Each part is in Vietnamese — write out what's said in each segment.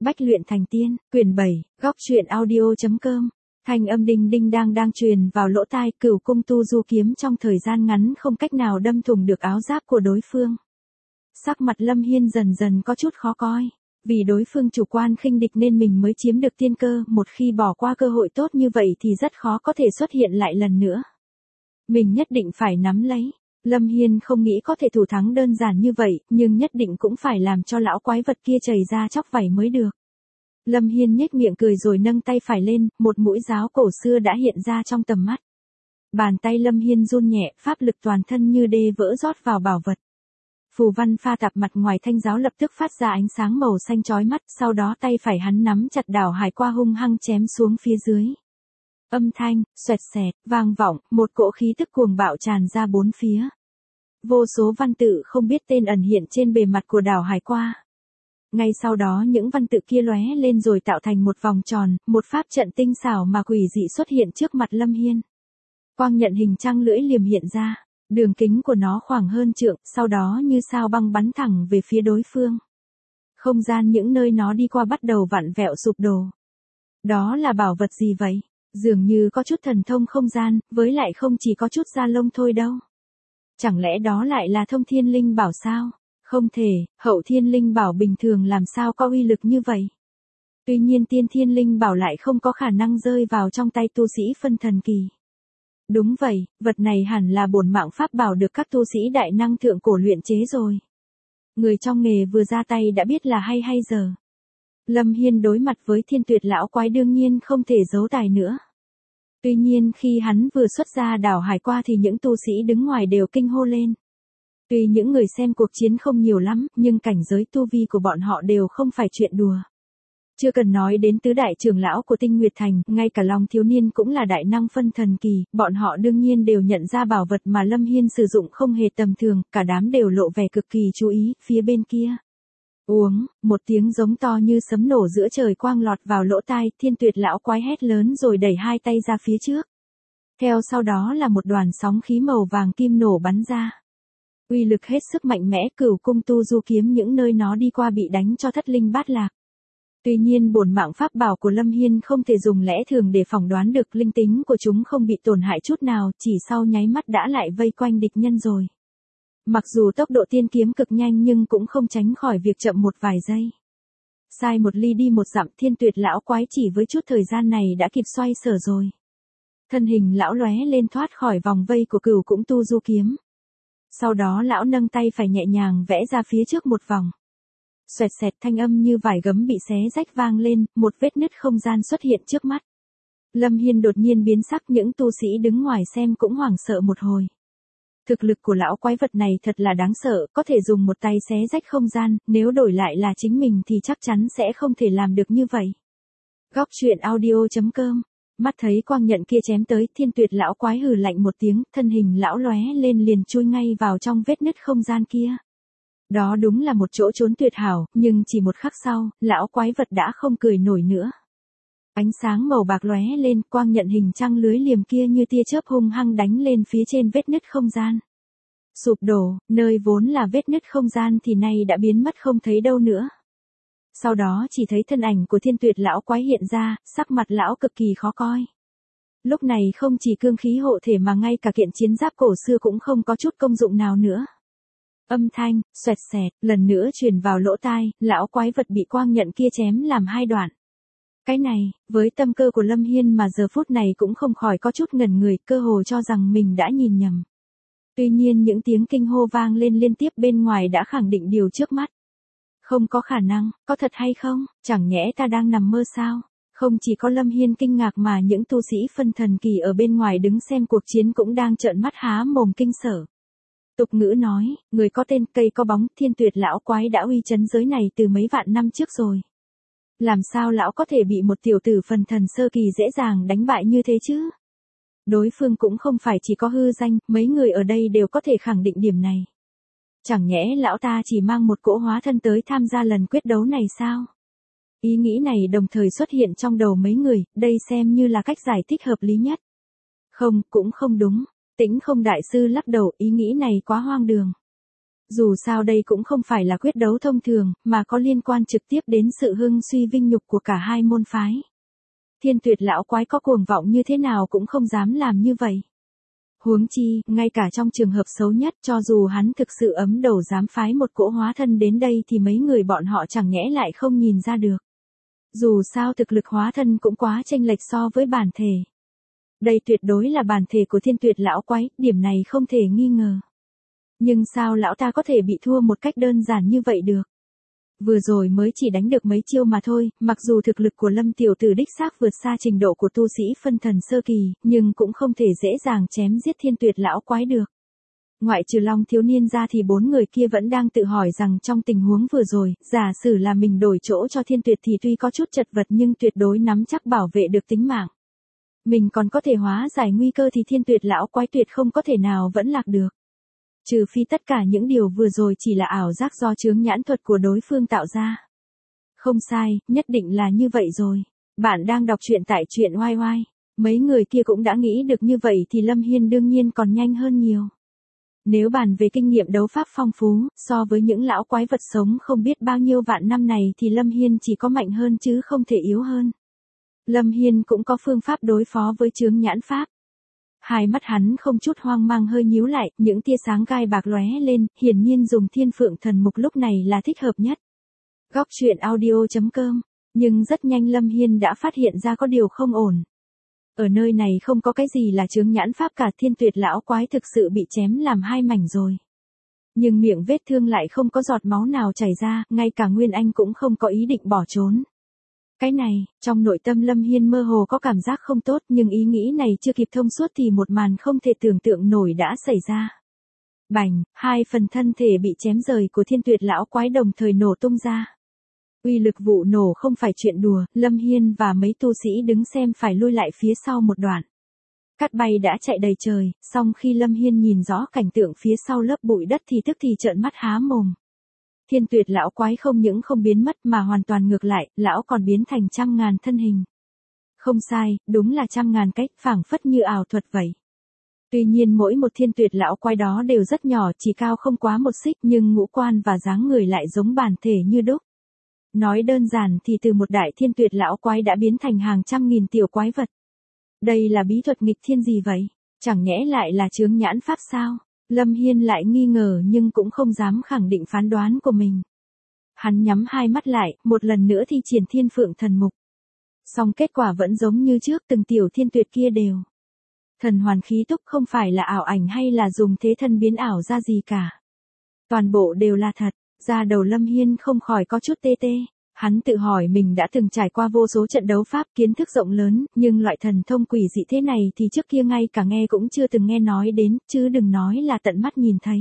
Bách luyện thành tiên, quyển 7, góc truyện audio.com. Thanh âm đinh đinh đang truyền vào lỗ tai. Cửu cung tu du kiếm trong thời gian ngắn không cách nào đâm thủng được áo giáp của đối phương. Sắc mặt Lâm Hiên dần dần có chút khó coi. Vì đối phương chủ quan khinh địch nên mình mới chiếm được tiên cơ. Một khi bỏ qua cơ hội tốt như vậy thì rất khó có thể xuất hiện lại lần nữa. Mình nhất định phải nắm lấy. Lâm Hiên không nghĩ có thể thủ thắng đơn giản như vậy, nhưng nhất định cũng phải làm cho lão quái vật kia chảy ra chóc vảy mới được. Lâm Hiên nhếch miệng cười rồi nâng tay phải lên, một mũi giáo cổ xưa đã hiện ra trong tầm mắt. Bàn tay Lâm Hiên run nhẹ, pháp lực toàn thân như đê vỡ rót vào bảo vật. Phù văn pha tạp mặt ngoài thanh giáo lập tức phát ra ánh sáng màu xanh chói mắt, sau đó tay phải hắn nắm chặt đảo hải qua hung hăng chém xuống phía dưới. Âm thanh, xoẹt xẹt, vang vọng, một cỗ khí tức cuồng bạo tràn ra bốn phía. Vô số văn tự không biết tên ẩn hiện trên bề mặt của đảo hải qua. Ngay sau đó những văn tự kia lóe lên rồi tạo thành một vòng tròn, một pháp trận tinh xảo mà quỷ dị xuất hiện trước mặt Lâm Hiên. Quang nhận hình trăng lưỡi liềm hiện ra, đường kính của nó khoảng hơn trượng, sau đó như sao băng bắn thẳng về phía đối phương. Không gian những nơi nó đi qua bắt đầu vặn vẹo sụp đổ. Đó là bảo vật gì vậy? Dường như có chút thần thông không gian, với lại không chỉ có chút da lông thôi đâu. Chẳng lẽ đó lại là thông thiên linh bảo sao? Không thể, hậu thiên linh bảo bình thường làm sao có uy lực như vậy? Tuy nhiên tiên thiên linh bảo lại không có khả năng rơi vào trong tay tu sĩ phân thần kỳ. Đúng vậy, vật này hẳn là bổn mạng pháp bảo được các tu sĩ đại năng thượng cổ luyện chế rồi. Người trong nghề vừa ra tay đã biết là hay giờ. Lâm Hiên đối mặt với Thiên Tuyệt lão quái đương nhiên không thể giấu tài nữa. Tuy nhiên khi hắn vừa xuất ra đảo hải qua thì những tu sĩ đứng ngoài đều kinh hô lên. Tuy những người xem cuộc chiến không nhiều lắm, nhưng cảnh giới tu vi của bọn họ đều không phải chuyện đùa. Chưa cần nói đến tứ đại trưởng lão của Tinh Nguyệt Thành, ngay cả Long thiếu niên cũng là đại năng phân thần kỳ, bọn họ đương nhiên đều nhận ra bảo vật mà Lâm Hiên sử dụng không hề tầm thường, cả đám đều lộ vẻ cực kỳ chú ý. Phía bên kia, uống, một tiếng giống to như sấm nổ giữa trời quang lọt vào lỗ tai. Thiên Tuyệt lão quái hét lớn rồi đẩy hai tay ra phía trước. Theo sau đó là một đoàn sóng khí màu vàng kim nổ bắn ra. Uy lực hết sức mạnh mẽ, cửu cung tu du kiếm những nơi nó đi qua bị đánh cho thất linh bát lạc. Tuy nhiên bổn mạng pháp bảo của Lâm Hiên không thể dùng lẽ thường để phỏng đoán được, linh tính của chúng không bị tổn hại chút nào, chỉ sau nháy mắt đã lại vây quanh địch nhân rồi. Mặc dù tốc độ tiên kiếm cực nhanh nhưng cũng không tránh khỏi việc chậm một vài giây. Sai một ly đi một dặm, Thiên Tuyệt lão quái chỉ với chút thời gian này đã kịp xoay sở rồi. Thân hình lão lóe lên thoát khỏi vòng vây của cửu cung tu du kiếm. Sau đó lão nâng tay phải nhẹ nhàng vẽ ra phía trước một vòng. Xoẹt xẹt, thanh âm như vải gấm bị xé rách vang lên, một vết nứt không gian xuất hiện trước mắt. Lâm Hiên đột nhiên biến sắc, những tu sĩ đứng ngoài xem cũng hoảng sợ một hồi. Thực lực của lão quái vật này thật là đáng sợ, có thể dùng một tay xé rách không gian, nếu đổi lại là chính mình thì chắc chắn sẽ không thể làm được như vậy. Góc truyện audio.com. Mắt thấy quang nhận kia chém tới, Thiên Tuyệt lão quái hừ lạnh một tiếng, thân hình lão lóe lên liền chui ngay vào trong vết nứt không gian kia. Đó đúng là một chỗ trốn tuyệt hảo, nhưng chỉ một khắc sau, lão quái vật đã không cười nổi nữa. Ánh sáng màu bạc lóe lên, quang nhận hình trăng lưới liềm kia như tia chớp hung hăng đánh lên phía trên vết nứt không gian. Sụp đổ, nơi vốn là vết nứt không gian thì nay đã biến mất không thấy đâu nữa. Sau đó chỉ thấy thân ảnh của Thiên Tuyệt lão quái hiện ra, sắc mặt lão cực kỳ khó coi. Lúc này không chỉ cương khí hộ thể mà ngay cả kiện chiến giáp cổ xưa cũng không có chút công dụng nào nữa. Âm thanh, xoẹt xẹt, lần nữa truyền vào lỗ tai, lão quái vật bị quang nhận kia chém làm hai đoạn. Cái này, với tâm cơ của Lâm Hiên mà giờ phút này cũng không khỏi có chút ngẩn người, cơ hồ cho rằng mình đã nhìn nhầm. Tuy nhiên những tiếng kinh hô vang lên liên tiếp bên ngoài đã khẳng định điều trước mắt. Không có khả năng, có thật hay không, chẳng nhẽ ta đang nằm mơ sao? Không chỉ có Lâm Hiên kinh ngạc mà những tu sĩ phân thần kỳ ở bên ngoài đứng xem cuộc chiến cũng đang trợn mắt há mồm kinh sợ. Tục ngữ nói, người có tên cây có bóng, Thiên Tuyệt lão quái đã uy chấn giới này từ mấy vạn năm trước rồi. Làm sao lão có thể bị một tiểu tử phần thần sơ kỳ dễ dàng đánh bại như thế chứ? Đối phương cũng không phải chỉ có hư danh, mấy người ở đây đều có thể khẳng định điểm này. Chẳng nhẽ lão ta chỉ mang một cỗ hóa thân tới tham gia lần quyết đấu này sao? Ý nghĩ này đồng thời xuất hiện trong đầu mấy người, đây xem như là cách giải thích hợp lý nhất. Không, cũng không đúng. Tĩnh Không đại sư lắc đầu, ý nghĩ này quá hoang đường. Dù sao đây cũng không phải là quyết đấu thông thường, mà có liên quan trực tiếp đến sự hưng suy vinh nhục của cả hai môn phái. Thiên Tuyệt lão quái có cuồng vọng như thế nào cũng không dám làm như vậy. Huống chi, ngay cả trong trường hợp xấu nhất, cho dù hắn thực sự ấm đầu dám phái một cỗ hóa thân đến đây thì mấy người bọn họ chẳng nhẽ lại không nhìn ra được. Dù sao thực lực hóa thân cũng quá chênh lệch so với bản thể. Đây tuyệt đối là bản thể của Thiên Tuyệt lão quái, điểm này không thể nghi ngờ. Nhưng sao lão ta có thể bị thua một cách đơn giản như vậy được? Vừa rồi mới chỉ đánh được mấy chiêu mà thôi, mặc dù thực lực của Lâm tiểu tử đích xác vượt xa trình độ của tu sĩ phân thần sơ kỳ, nhưng cũng không thể dễ dàng chém giết Thiên Tuyệt lão quái được. Ngoại trừ Long thiếu niên ra thì 4 người kia vẫn đang tự hỏi rằng trong tình huống vừa rồi, giả sử là mình đổi chỗ cho Thiên Tuyệt thì tuy có chút chật vật nhưng tuyệt đối nắm chắc bảo vệ được tính mạng. Mình còn có thể hóa giải nguy cơ thì Thiên Tuyệt lão quái tuyệt không có thể nào vẫn lạc được. Trừ phi tất cả những điều vừa rồi chỉ là ảo giác do chướng nhãn thuật của đối phương tạo ra. Không sai, nhất định là như vậy rồi. Bạn đang đọc truyện tại truyện oai oai. Mấy người kia cũng đã nghĩ được như vậy thì Lâm Hiên đương nhiên còn nhanh hơn nhiều. Nếu bàn về kinh nghiệm đấu pháp phong phú, so với những lão quái vật sống không biết bao nhiêu vạn năm này thì Lâm Hiên chỉ có mạnh hơn chứ không thể yếu hơn. Lâm Hiên cũng có phương pháp đối phó với chướng nhãn pháp. Hai mắt hắn không chút hoang mang hơi nhíu lại, những tia sáng gai bạc lóe lên, hiển nhiên dùng Thiên Phượng Thần Mục lúc này là thích hợp nhất. Góc truyện audio.com. Nhưng rất nhanh Lâm Hiên đã phát hiện ra có điều không ổn. Ở nơi này không có cái gì là chướng nhãn pháp cả, Thiên Tuyệt lão quái thực sự bị chém làm hai mảnh rồi. Nhưng miệng vết thương lại không có giọt máu nào chảy ra, ngay cả Nguyên Anh cũng không có ý định bỏ trốn. Cái này, trong nội tâm Lâm Hiên mơ hồ có cảm giác không tốt, nhưng ý nghĩ này chưa kịp thông suốt thì một màn không thể tưởng tượng nổi đã xảy ra. Bành, hai phần thân thể bị chém rời của Thiên Tuyệt lão quái đồng thời nổ tung ra. Uy lực vụ nổ không phải chuyện đùa, Lâm Hiên và mấy tu sĩ đứng xem phải lui lại phía sau một đoạn. Cát bay đã chạy đầy trời, song khi Lâm Hiên nhìn rõ cảnh tượng phía sau lớp bụi đất thì tức thì trợn mắt há mồm. Thiên Tuyệt lão quái không những không biến mất mà hoàn toàn ngược lại, lão còn biến thành trăm ngàn thân hình. Không sai, đúng là trăm ngàn cách, phảng phất như ảo thuật vậy. Tuy nhiên mỗi một Thiên Tuyệt lão quái đó đều rất nhỏ, chỉ cao không quá một xích, nhưng ngũ quan và dáng người lại giống bản thể như đúc. Nói đơn giản thì từ một đại Thiên Tuyệt lão quái đã biến thành hàng trăm nghìn tiểu quái vật. Đây là bí thuật nghịch thiên gì vậy? Chẳng nhẽ lại là chướng nhãn pháp sao? Lâm Hiên lại nghi ngờ nhưng cũng không dám khẳng định phán đoán của mình. Hắn nhắm hai mắt lại, một lần nữa thi triển Thiên Phượng Thần Mục. Song kết quả vẫn giống như trước, từng tiểu thiên tuyệt kia đều. Thần hoàn khí túc, không phải là ảo ảnh hay là dùng thế thân biến ảo ra gì cả. Toàn bộ đều là thật, da đầu Lâm Hiên không khỏi có chút tê tê. Hắn tự hỏi mình đã từng trải qua vô số trận đấu pháp, kiến thức rộng lớn, nhưng loại thần thông quỷ dị thế này thì trước kia ngay cả nghe cũng chưa từng nghe nói đến, chứ đừng nói là tận mắt nhìn thấy.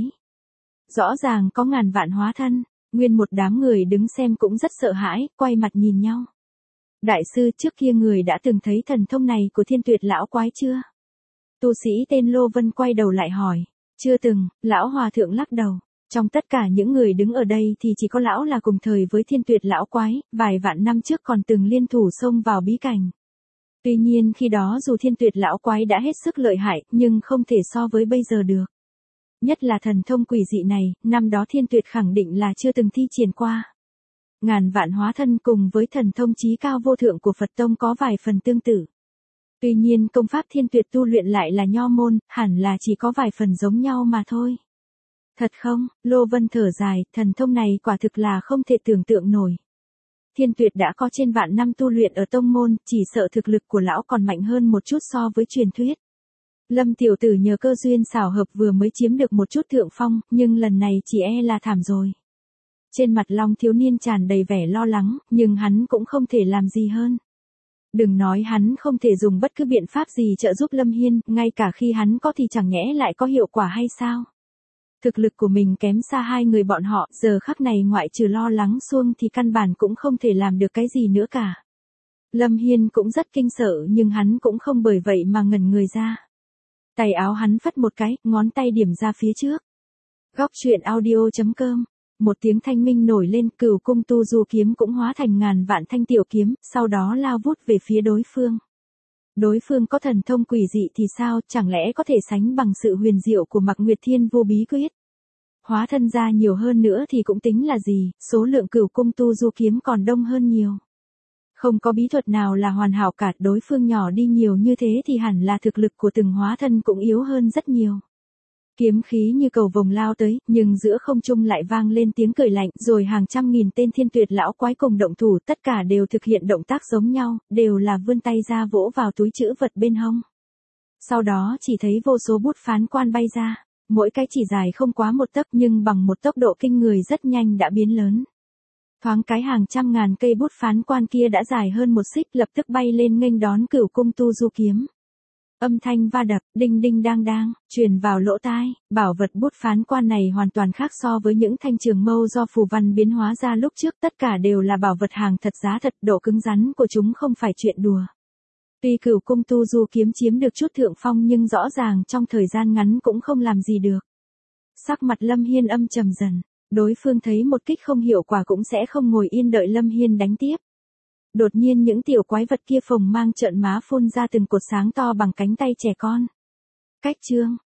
Rõ ràng có ngàn vạn hóa thân, nguyên một đám người đứng xem cũng rất sợ hãi, quay mặt nhìn nhau. Đại sư, trước kia người đã từng thấy thần thông này của Thiên Tuyệt lão quái chưa? Tu sĩ tên Lô Vân quay đầu lại hỏi. Chưa từng, lão hòa thượng lắc đầu. Trong tất cả những người đứng ở đây thì chỉ có lão là cùng thời với Thiên Tuyệt lão quái, vài vạn năm trước còn từng liên thủ xông vào bí cảnh. Tuy nhiên khi đó dù Thiên Tuyệt lão quái đã hết sức lợi hại, nhưng không thể so với bây giờ được. Nhất là thần thông quỷ dị này, năm đó Thiên Tuyệt khẳng định là chưa từng thi triển qua. Ngàn vạn hóa thân cùng với thần thông chí cao vô thượng của Phật Tông có vài phần tương tự. Tuy nhiên công pháp Thiên Tuyệt tu luyện lại là nho môn, hẳn là chỉ có vài phần giống nhau mà thôi. Thật không? Lô Vân thở dài, thần thông này quả thực là không thể tưởng tượng nổi. Thiên Tuyệt đã có trên vạn năm tu luyện ở tông môn, chỉ sợ thực lực của lão còn mạnh hơn một chút so với truyền thuyết. Lâm tiểu tử nhờ cơ duyên xảo hợp vừa mới chiếm được một chút thượng phong, nhưng lần này chỉ e là thảm rồi. Trên mặt Long thiếu niên tràn đầy vẻ lo lắng, nhưng hắn cũng không thể làm gì hơn. Đừng nói hắn không thể dùng bất cứ biện pháp gì trợ giúp Lâm Hiên, ngay cả khi hắn có thì chẳng nhẽ lại có hiệu quả hay sao? Thực lực của mình kém xa hai người bọn họ, giờ khắc này ngoại trừ lo lắng xuông thì căn bản cũng không thể làm được cái gì nữa cả. Lâm Hiên cũng rất kinh sợ nhưng hắn cũng không bởi vậy mà ngẩn người ra. Tay áo hắn phất một cái, ngón tay điểm ra phía trước. Góc truyện audio.com. Một tiếng thanh minh nổi lên, Cửu Cung Tu Du kiếm cũng hóa thành ngàn vạn thanh tiểu kiếm, sau đó lao vút về phía đối phương. Đối phương có thần thông quỷ dị thì sao, chẳng lẽ có thể sánh bằng sự huyền diệu của Mạc Nguyệt Thiên Vô Bí Quyết? Hóa thân ra nhiều hơn nữa thì cũng tính là gì, số lượng cửu cung tu du kiếm còn đông hơn nhiều. Không có bí thuật nào là hoàn hảo cả, đối phương nhỏ đi nhiều như thế thì hẳn là thực lực của từng hóa thân cũng yếu hơn rất nhiều. Kiếm khí như cầu vồng lao tới, nhưng giữa không trung lại vang lên tiếng cười lạnh, rồi hàng trăm nghìn tên thiên tuyệt lão quái cùng động thủ, tất cả đều thực hiện động tác giống nhau, đều là vươn tay ra vỗ vào túi trữ vật bên hông. Sau đó chỉ thấy vô số bút phán quan bay ra, mỗi cái chỉ dài không quá một tấc nhưng bằng một tốc độ kinh người rất nhanh đã biến lớn. Thoáng cái hàng trăm ngàn cây bút phán quan kia đã dài hơn một xích, lập tức bay lên nghênh đón cửu cung tu du kiếm. Âm thanh va đập, đinh đinh đang đang, truyền vào lỗ tai, bảo vật bút phán quan này hoàn toàn khác so với những thanh trường mâu do phù văn biến hóa ra lúc trước, tất cả đều là bảo vật hàng thật giá thật, độ cứng rắn của chúng không phải chuyện đùa. Tuy cửu cung tu du kiếm chiếm được chút thượng phong nhưng rõ ràng trong thời gian ngắn cũng không làm gì được. Sắc mặt Lâm Hiên âm trầm dần, đối phương thấy một kích không hiệu quả cũng sẽ không ngồi yên đợi Lâm Hiên đánh tiếp. Đột nhiên những tiểu quái vật kia phồng mang trợn má phun ra từng cột sáng to bằng cánh tay trẻ con. Cách chương